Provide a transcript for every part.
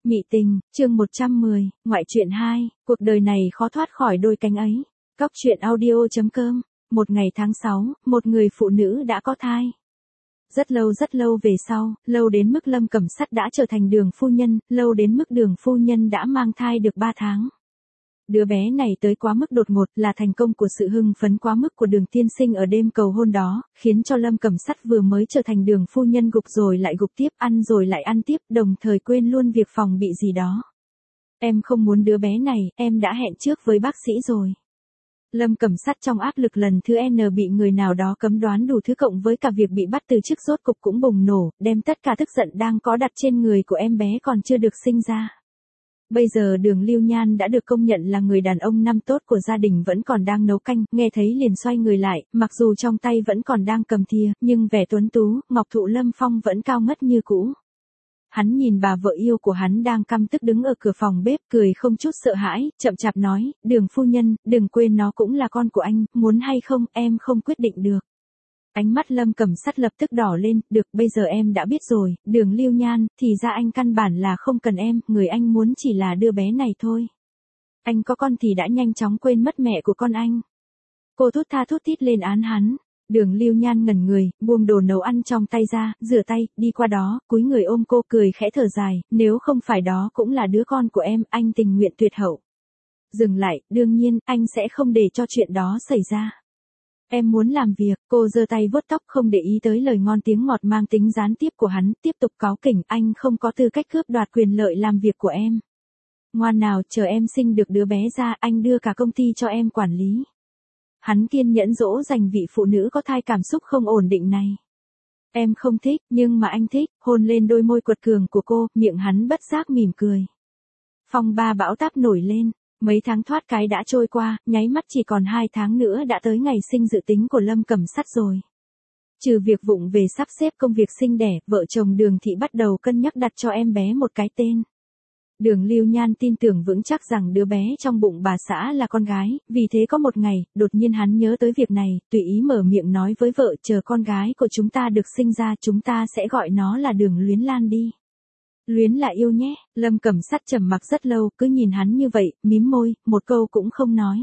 Mị tình, chương 110, ngoại truyện 2, cuộc đời này khó thoát khỏi đôi cánh ấy. Cóc truyện audio.com, một ngày tháng 6, một người phụ nữ đã có thai. Rất lâu về sau, lâu đến mức Lâm Cẩm Sắt đã trở thành Đường phu nhân, lâu đến mức Đường phu nhân đã mang thai được 3 tháng. Đứa bé này tới quá mức đột ngột, là thành công của sự hưng phấn quá mức của Đường tiên sinh ở đêm cầu hôn đó, khiến cho Lâm Cẩm Sắt vừa mới trở thành Đường phu nhân gục rồi lại gục tiếp, ăn rồi lại ăn tiếp, đồng thời quên luôn việc phòng bị gì đó. Em không muốn đứa bé này, em đã hẹn trước với bác sĩ rồi. Lâm Cẩm Sắt trong áp lực lần thứ N bị người nào đó cấm đoán đủ thứ cộng với cả việc bị bắt từ chức rốt cục cũng bùng nổ, đem tất cả tức giận đang có đặt trên người của em bé còn chưa được sinh ra. Bây giờ Đường Lưu Nhan đã được công nhận là người đàn ông năm tốt của gia đình vẫn còn đang nấu canh, nghe thấy liền xoay người lại, mặc dù trong tay vẫn còn đang cầm thìa, nhưng vẻ tuấn tú, ngọc thụ lâm phong vẫn cao ngất như cũ. Hắn nhìn bà vợ yêu của hắn đang căm tức đứng ở cửa phòng bếp, cười không chút sợ hãi, chậm chạp nói, Đường phu nhân, đừng quên nó cũng là con của anh, muốn hay không, em không quyết định được. Ánh mắt Lâm Cẩm Sắt lập tức đỏ lên, được, bây giờ em đã biết rồi, Đường Lưu Nhan, thì ra anh căn bản là không cần em, người anh muốn chỉ là đứa bé này thôi. Anh có con thì đã nhanh chóng quên mất mẹ của con anh. Cô thút tha thút thít lên án hắn. Đường Lưu Nhan ngẩn người, buông đồ nấu ăn trong tay ra, rửa tay, đi qua đó, cúi người ôm cô, cười khẽ thở dài, nếu không phải đó cũng là đứa con của em, anh tình nguyện tuyệt hậu. Dừng lại, đương nhiên, anh sẽ không để cho chuyện đó xảy ra. Em muốn làm việc, cô giơ tay vuốt tóc không để ý tới lời ngon tiếng ngọt mang tính gián tiếp của hắn, tiếp tục cáu kỉnh, anh không có tư cách cướp đoạt quyền lợi làm việc của em. Ngoan nào, chờ em sinh được đứa bé ra, anh đưa cả công ty cho em quản lý. Hắn kiên nhẫn dỗ dành vị phụ nữ có thai cảm xúc không ổn định này. Em không thích, nhưng mà anh thích, hôn lên đôi môi quật cường của cô, miệng hắn bất giác mỉm cười. Phong ba bão táp nổi lên. Mấy tháng thoát cái đã trôi qua, nháy mắt chỉ còn 2 tháng nữa đã tới ngày sinh dự tính của Lâm Cẩm Sắt rồi. Trừ việc vụng về sắp xếp công việc sinh đẻ, vợ chồng Đường Thị bắt đầu cân nhắc đặt cho em bé một cái tên. Đường Lưu Nhan tin tưởng vững chắc rằng đứa bé trong bụng bà xã là con gái, vì thế có một ngày, đột nhiên hắn nhớ tới việc này, tùy ý mở miệng nói với vợ, chờ con gái của chúng ta được sinh ra chúng ta sẽ gọi nó là Đường Luyến Lan đi. Luyến là yêu nhé, Lâm Cẩm Sắt trầm mặc rất lâu, cứ nhìn hắn như vậy, mím môi, một câu cũng không nói.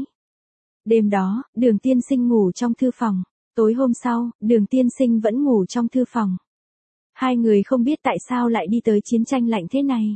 Đêm đó, Đường tiên sinh ngủ trong thư phòng, tối hôm sau, Đường tiên sinh vẫn ngủ trong thư phòng. Hai người không biết tại sao lại đi tới chiến tranh lạnh thế này.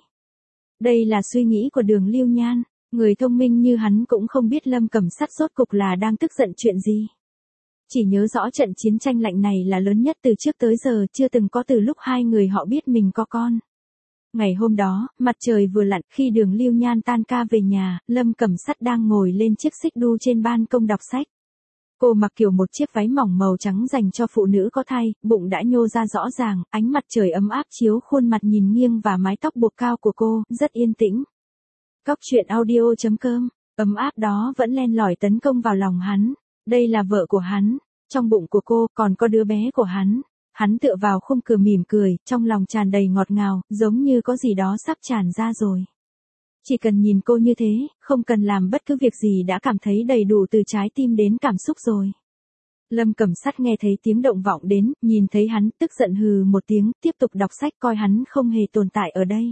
Đây là suy nghĩ của Đường Lưu Nhan, người thông minh như hắn cũng không biết Lâm Cẩm Sắt rốt cục là đang tức giận chuyện gì. Chỉ nhớ rõ trận chiến tranh lạnh này là lớn nhất từ trước tới giờ, chưa từng có từ lúc hai người họ biết mình có con. Ngày hôm đó, mặt trời vừa lặn, khi Đường Lưu Nhan tan ca về nhà, Lâm Cẩm Sắt đang ngồi lên chiếc xích đu trên ban công đọc sách. Cô mặc kiểu một chiếc váy mỏng màu trắng dành cho phụ nữ có thai, bụng đã nhô ra rõ ràng, ánh mặt trời ấm áp chiếu khuôn mặt nhìn nghiêng và mái tóc buộc cao của cô, rất yên tĩnh. Cóc truyện audio.com, ấm áp đó vẫn len lỏi tấn công vào lòng hắn. Đây là vợ của hắn, trong bụng của cô còn có đứa bé của hắn. Hắn tựa vào khung cửa mỉm cười, trong lòng tràn đầy ngọt ngào, giống như có gì đó sắp tràn ra rồi. Chỉ cần nhìn cô như thế, không cần làm bất cứ việc gì đã cảm thấy đầy đủ từ trái tim đến cảm xúc rồi. Lâm Cẩm Sắt nghe thấy tiếng động vọng đến, nhìn thấy hắn, tức giận hừ một tiếng, tiếp tục đọc sách coi hắn không hề tồn tại ở đây.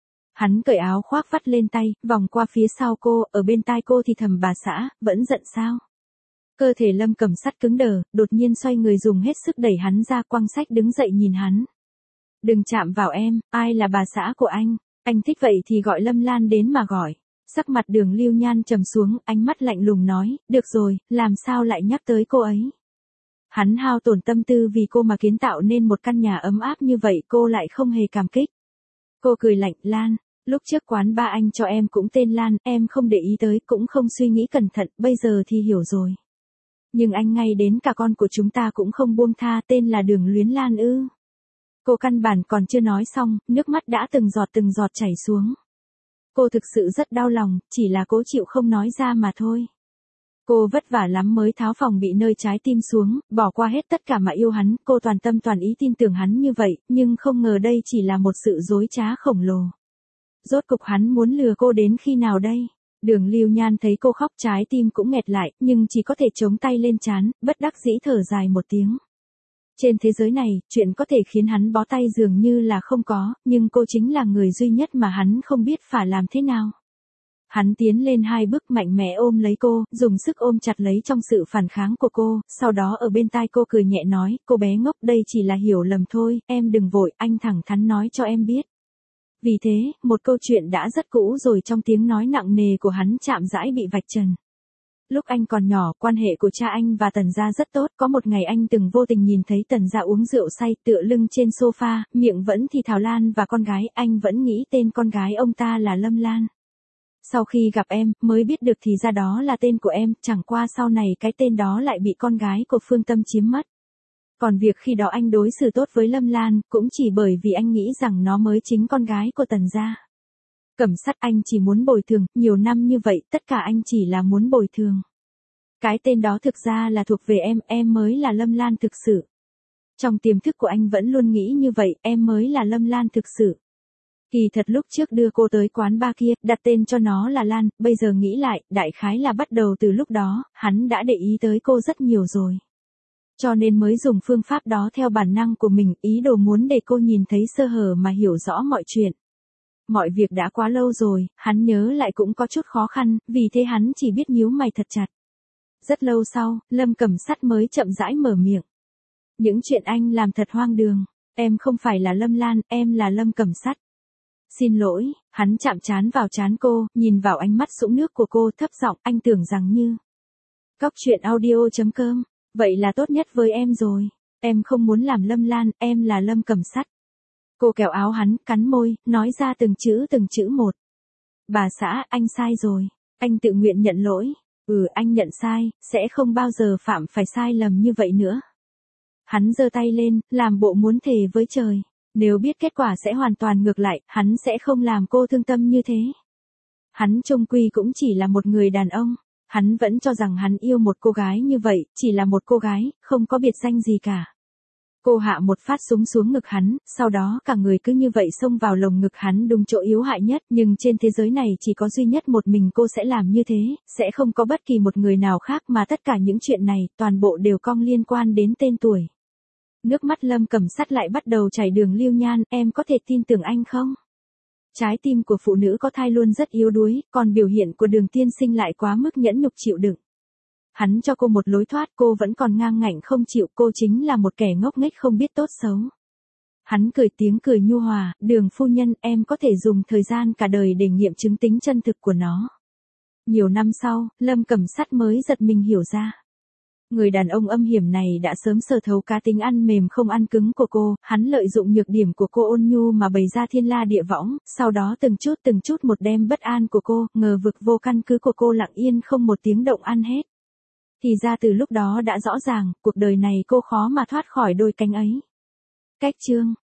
Hắn cởi áo khoác vắt lên tay, vòng qua phía sau cô, ở bên tai cô thì thầm bà xã, vẫn giận sao? Cơ thể Lâm Cẩm Sắt cứng đờ, đột nhiên xoay người dùng hết sức đẩy hắn ra, quăng sách đứng dậy nhìn hắn. Đừng chạm vào em, ai là bà xã của anh thích vậy thì gọi Lâm Lan đến mà gọi. Sắc mặt Đường Lưu Nhan trầm xuống, ánh mắt lạnh lùng nói, được rồi, làm sao lại nhắc tới cô ấy. Hắn hao tổn tâm tư vì cô mà kiến tạo nên một căn nhà ấm áp như vậy, cô lại không hề cảm kích. Cô cười lạnh, Lan, lúc trước quán ba anh cho em cũng tên Lan, em không để ý tới, cũng không suy nghĩ cẩn thận, bây giờ thì hiểu rồi. Nhưng anh ngay đến cả con của chúng ta cũng không buông tha, tên là Đường Luyến Lan ư. Cô căn bản còn chưa nói xong, nước mắt đã từng giọt chảy xuống. Cô thực sự rất đau lòng, chỉ là cố chịu không nói ra mà thôi. Cô vất vả lắm mới tháo phòng bị nơi trái tim xuống, bỏ qua hết tất cả mà yêu hắn, cô toàn tâm toàn ý tin tưởng hắn như vậy, nhưng không ngờ đây chỉ là một sự dối trá khổng lồ. Rốt cục hắn muốn lừa cô đến khi nào đây? Đường Lưu Nhan thấy cô khóc trái tim cũng nghẹt lại, nhưng chỉ có thể chống tay lên trán, bất đắc dĩ thở dài một tiếng. Trên thế giới này, chuyện có thể khiến hắn bó tay dường như là không có, nhưng cô chính là người duy nhất mà hắn không biết phải làm thế nào. Hắn tiến lên 2 bước mạnh mẽ ôm lấy cô, dùng sức ôm chặt lấy trong sự phản kháng của cô, sau đó ở bên tai cô cười nhẹ nói, cô bé ngốc đây chỉ là hiểu lầm thôi, em đừng vội, anh thẳng thắn nói cho em biết. Vì thế, một câu chuyện đã rất cũ rồi trong tiếng nói nặng nề của hắn chạm rãi bị vạch trần. Lúc anh còn nhỏ, quan hệ của cha anh và Tần gia rất tốt, có một ngày anh từng vô tình nhìn thấy Tần gia uống rượu say tựa lưng trên sofa, miệng vẫn thì thào Lan và con gái, anh vẫn nghĩ tên con gái ông ta là Lâm Lan. Sau khi gặp em, mới biết được thì ra đó là tên của em, chẳng qua sau này cái tên đó lại bị con gái của Phương Tâm chiếm mất. Còn việc khi đó anh đối xử tốt với Lâm Lan, cũng chỉ bởi vì anh nghĩ rằng nó mới chính con gái của Tần gia. Cẩm Sắt anh chỉ muốn bồi thường, nhiều năm như vậy, tất cả anh chỉ là muốn bồi thường. Cái tên đó thực ra là thuộc về em mới là Lâm Lan thực sự. Trong tiềm thức của anh vẫn luôn nghĩ như vậy, em mới là Lâm Lan thực sự. Kỳ thật lúc trước đưa cô tới quán bar kia, đặt tên cho nó là Lan, bây giờ nghĩ lại, đại khái là bắt đầu từ lúc đó, hắn đã để ý tới cô rất nhiều rồi. Cho nên mới dùng phương pháp đó theo bản năng của mình, ý đồ muốn để cô nhìn thấy sơ hở mà hiểu rõ mọi chuyện. Mọi việc đã quá lâu rồi, hắn nhớ lại cũng có chút khó khăn, vì thế hắn chỉ biết nhíu mày thật chặt. Rất lâu sau, Lâm Cẩm Sắt mới chậm rãi mở miệng. Những chuyện anh làm thật hoang đường, em không phải là Lâm Lan, em là Lâm Cẩm Sắt. Xin lỗi, hắn chạm trán vào trán cô, nhìn vào ánh mắt sũng nước của cô thấp giọng, anh tưởng rằng như. Cóc truyện audio.com, vậy là tốt nhất với em rồi. Em không muốn làm Lâm Lan, em là Lâm Cẩm Sắt. Cô kéo áo hắn, cắn môi, nói ra từng chữ một. Bà xã, anh sai rồi. Anh tự nguyện nhận lỗi. Anh nhận sai, sẽ không bao giờ phạm phải sai lầm như vậy nữa. Hắn giơ tay lên, làm bộ muốn thề với trời. Nếu biết kết quả sẽ hoàn toàn ngược lại, hắn sẽ không làm cô thương tâm như thế. Hắn chung quy cũng chỉ là một người đàn ông. Hắn vẫn cho rằng hắn yêu một cô gái như vậy, chỉ là một cô gái, không có biệt danh gì cả. Cô hạ một phát súng xuống ngực hắn, sau đó cả người cứ như vậy xông vào lồng ngực hắn đúng chỗ yếu hại nhất, nhưng trên thế giới này chỉ có duy nhất một mình cô sẽ làm như thế, sẽ không có bất kỳ một người nào khác mà tất cả những chuyện này, toàn bộ đều cong liên quan đến tên tuổi. Nước mắt Lâm Cẩm Sắt lại bắt đầu chảy đường Lưu Nhan, em có thể tin tưởng anh không? Trái tim của phụ nữ có thai luôn rất yếu đuối, còn biểu hiện của Đường tiên sinh lại quá mức nhẫn nhục chịu đựng. Hắn cho cô một lối thoát, cô vẫn còn ngang ngạnh không chịu, cô chính là một kẻ ngốc nghếch không biết tốt xấu. Hắn cười tiếng cười nhu hòa, Đường phu nhân, em có thể dùng thời gian cả đời để nghiệm chứng tính chân thực của nó. Nhiều năm sau, Lâm Cẩm Sắt mới giật mình hiểu ra. Người đàn ông âm hiểm này đã sớm sờ thấu cá tính ăn mềm không ăn cứng của cô, hắn lợi dụng nhược điểm của cô ôn nhu mà bày ra thiên la địa võng, sau đó từng chút một đem bất an của cô, ngờ vực vô căn cứ của cô lặng yên không một tiếng động ăn hết. Thì ra từ lúc đó đã rõ ràng, cuộc đời này cô khó mà thoát khỏi đôi cánh ấy. Cách chương